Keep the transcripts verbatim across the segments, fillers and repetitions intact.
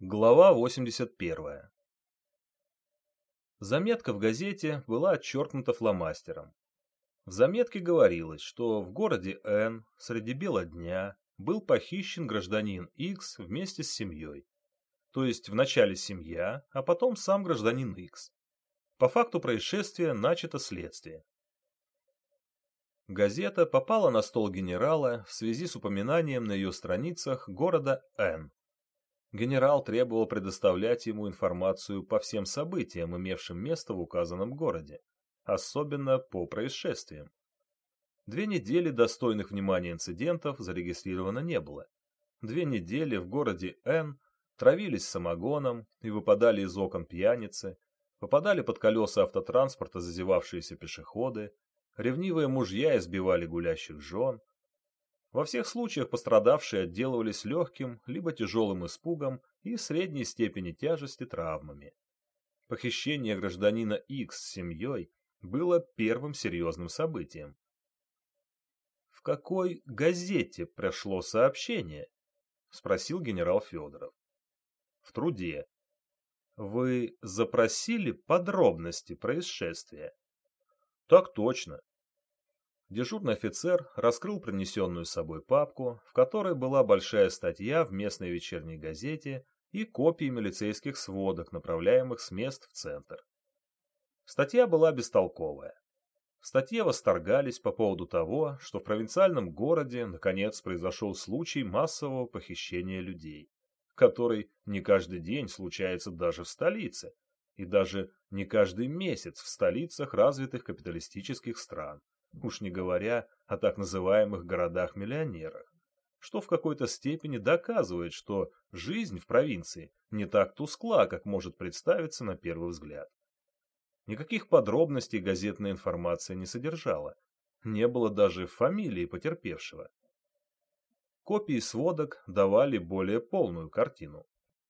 Глава восемьдесят первая. Заметка в газете была отчеркнута фломастером. В заметке говорилось, что в городе Н среди бела дня был похищен гражданин Х вместе с семьей. То есть вначале семья, а потом сам гражданин Х. По факту происшествия начато следствие. Газета попала на стол генерала в связи с упоминанием на ее страницах города Н. Генерал требовал предоставлять ему информацию по всем событиям, имевшим место в указанном городе, особенно по происшествиям. Две недели достойных внимания инцидентов зарегистрировано не было. Две недели в городе Н травились самогоном и выпадали из окон пьяницы, попадали под колеса автотранспорта зазевавшиеся пешеходы, ревнивые мужья избивали гулящих жен. Во всех случаях пострадавшие отделывались легким либо тяжелым испугом и средней степени тяжести травмами. Похищение гражданина Х с семьей было первым серьезным событием. «В какой газете пришло сообщение?» — спросил генерал Федоров. «В труде». «Вы запросили подробности происшествия?» «Так точно». Дежурный офицер раскрыл принесенную с собой папку, в которой была большая статья в местной вечерней газете и копии милицейских сводок, направляемых с мест в центр. Статья была бестолковая. В статье восторгались по поводу того, что в провинциальном городе наконец произошел случай массового похищения людей, который не каждый день случается даже в столице, и даже не каждый месяц в столицах развитых капиталистических стран. Уж не говоря о так называемых городах-миллионерах, что в какой-то степени доказывает, что жизнь в провинции не так тускла, как может представиться на первый взгляд. Никаких подробностей газетная информация не содержала, не было даже фамилии потерпевшего. Копии сводок давали более полную картину.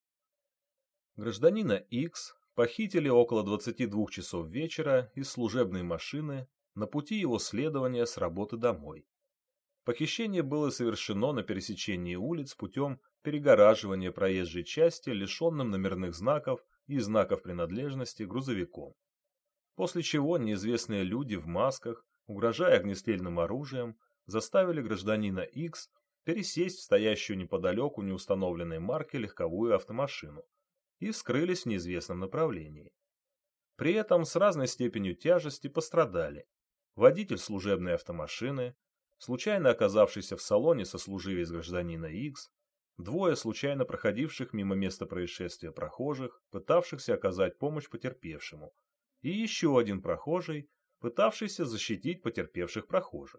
Гражданина Х похитили около двадцати двух часов вечера из служебной машины на пути его следования с работы домой. Похищение было совершено на пересечении улиц путем перегораживания проезжей части лишенным номерных знаков и знаков принадлежности грузовиком. После чего неизвестные люди в масках, угрожая огнестрельным оружием, заставили гражданина Х пересесть в стоящую неподалеку неустановленной марки легковую автомашину и скрылись в неизвестном направлении. При этом с разной степенью тяжести пострадали водитель служебной автомашины, случайно оказавшийся в салоне сослуживец гражданина Х, двое случайно проходивших мимо места происшествия прохожих, пытавшихся оказать помощь потерпевшему, и еще один прохожий, пытавшийся защитить потерпевших прохожих.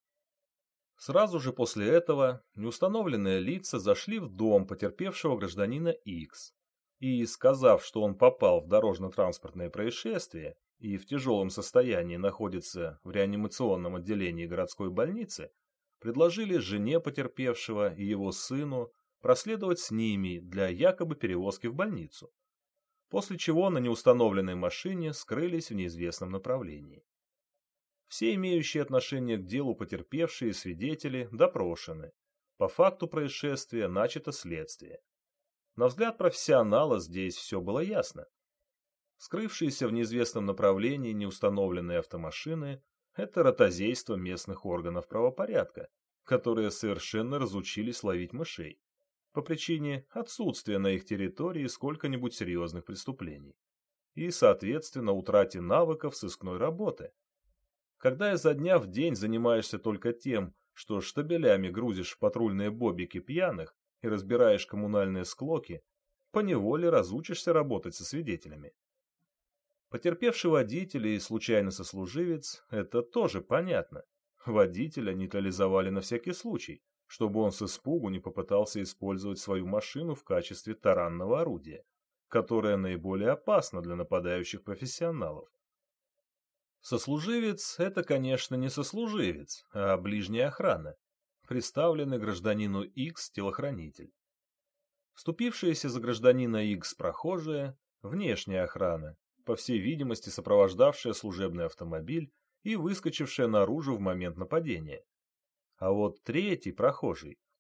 Сразу же после этого неустановленные лица зашли в дом потерпевшего гражданина Х и, сказав, что он попал в дорожно-транспортное происшествие и в тяжелом состоянии находится в реанимационном отделении городской больницы, предложили жене потерпевшего и его сыну проследовать с ними для якобы перевозки в больницу, после чего на неустановленной машине скрылись в неизвестном направлении. Все имеющие отношение к делу потерпевшие и свидетели допрошены. По факту происшествия начато следствие. На взгляд профессионала здесь все было ясно. Скрывшиеся в неизвестном направлении неустановленные автомашины – это ротозейство местных органов правопорядка, которые совершенно разучились ловить мышей по причине отсутствия на их территории сколько-нибудь серьезных преступлений и, соответственно, утрате навыков сыскной работы. Когда изо дня в день занимаешься только тем, что штабелями грузишь в патрульные бобики пьяных и разбираешь коммунальные склоки, поневоле разучишься работать со свидетелями. Потерпевший водитель и случайно сослуживец – это тоже понятно. Водителя нейтрализовали на всякий случай, чтобы он с испугу не попытался использовать свою машину в качестве таранного орудия, которое наиболее опасно для нападающих профессионалов. Сослуживец – это, конечно, не сослуживец, а ближняя охрана, представленный гражданину Х телохранитель. Вступившиеся за гражданина Х прохожие – внешняя охрана, по всей видимости сопровождавшая служебный автомобиль и выскочившая наружу в момент нападения. А вот третий прохожий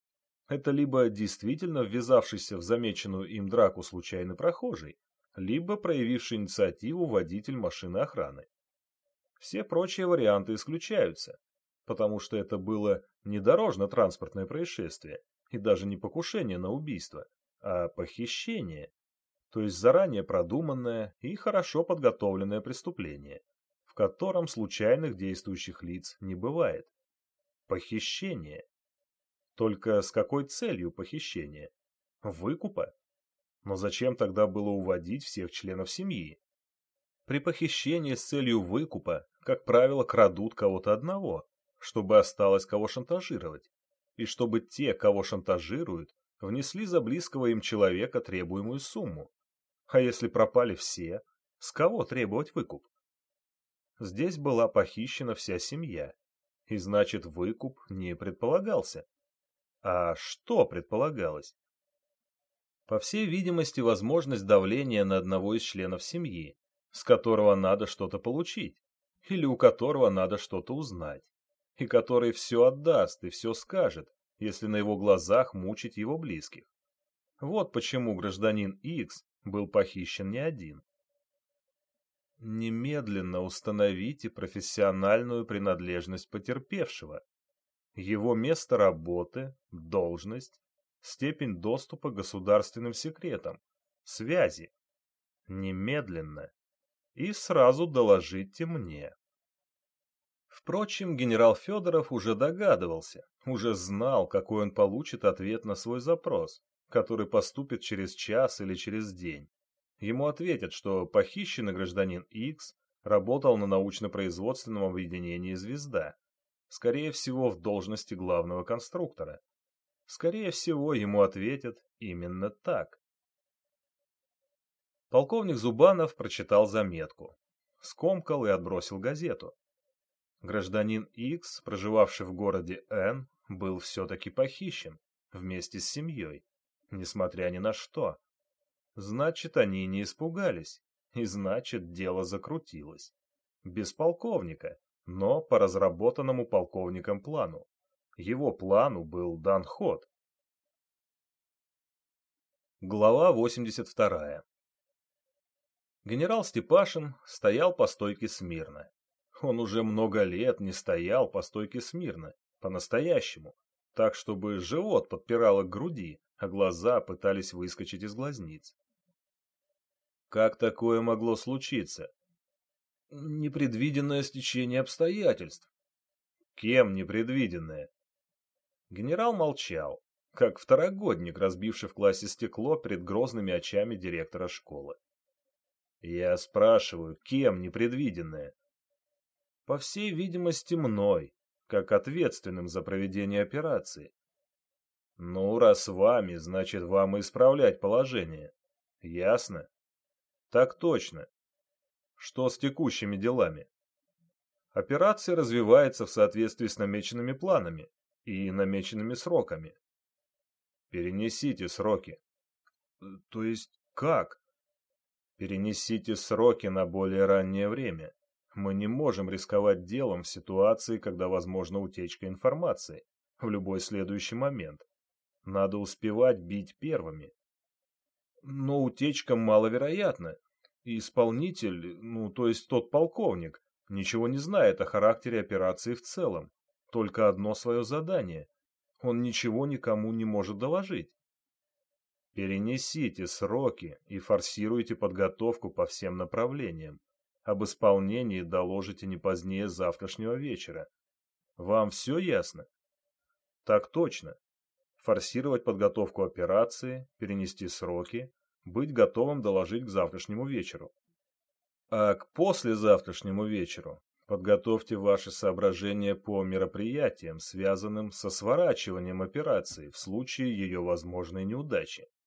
Это либо действительно ввязавшийся в замеченную им драку случайный прохожий, либо проявивший инициативу водитель машины охраны. Все прочие варианты исключаются, потому что это было не дорожно-транспортное происшествие и даже не покушение на убийство, а похищение, то есть заранее продуманное и хорошо подготовленное преступление, в котором случайных действующих лиц не бывает. Похищение. Только с какой целью похищения? Выкупа? Но зачем тогда было уводить всех членов семьи? При похищении с целью выкупа, как правило, крадут кого-то одного, чтобы осталось кого шантажировать, и чтобы те, кого шантажируют, внесли за близкого им человека требуемую сумму. А если пропали все, с кого требовать выкуп? Здесь была похищена вся семья, и значит, выкуп не предполагался. А что предполагалось? По всей видимости, возможность давления на одного из членов семьи, с которого надо что-то получить, или у которого надо что-то узнать, и который все отдаст и все скажет, если на его глазах мучить его близких. Вот почему гражданин Икс был похищен не один. Немедленно установите профессиональную принадлежность потерпевшего, его место работы, должность, степень доступа к государственным секретам, связи. Немедленно. И сразу доложите мне. Впрочем, генерал Федоров уже догадывался, уже знал, какой он получит ответ на свой запрос, который поступит через час или через день. Ему ответят, что похищенный гражданин Икс работал на научно-производственном объединении «Звезда», скорее всего, в должности главного конструктора. Скорее всего, ему ответят именно так. Полковник Зубанов прочитал заметку, скомкал и отбросил газету. Гражданин Икс, проживавший в городе Н, был все-таки похищен вместе с семьей, несмотря ни на что. Значит, они не испугались, и значит, дело закрутилось. Без полковника, но по разработанному полковником плану. Его плану был дан ход. Глава восемьдесят вторая. Генерал Степашин стоял по стойке смирно. Он уже много лет не стоял по стойке смирно, по-настоящему, так, чтобы живот подпирало к груди, а глаза пытались выскочить из глазниц. Как такое могло случиться? Непредвиденное стечение обстоятельств. Кем непредвиденное? Генерал молчал, как второгодник, разбивший в классе стекло перед грозными очами директора школы. Я спрашиваю, кем непредвиденное? По всей видимости, мной, как ответственным за проведение операции. Ну, раз вами, значит, вам и исправлять положение. Ясно? Так точно. Что с текущими делами? Операция развивается в соответствии с намеченными планами и намеченными сроками. Перенесите сроки. То есть как? Перенесите сроки на более раннее время. Мы не можем рисковать делом в ситуации, когда возможна утечка информации в любой следующий момент. Надо успевать бить первыми. Но утечка маловероятна. И исполнитель, ну то есть тот полковник, ничего не знает о характере операции в целом. Только одно свое задание. Он ничего никому не может доложить. Перенесите сроки и форсируйте подготовку по всем направлениям. Об исполнении доложите не позднее завтрашнего вечера. Вам все ясно? Так точно. Форсировать подготовку операции, перенести сроки, быть готовым доложить к завтрашнему вечеру. А к послезавтрашнему вечеру подготовьте ваши соображения по мероприятиям, связанным со сворачиванием операции в случае ее возможной неудачи.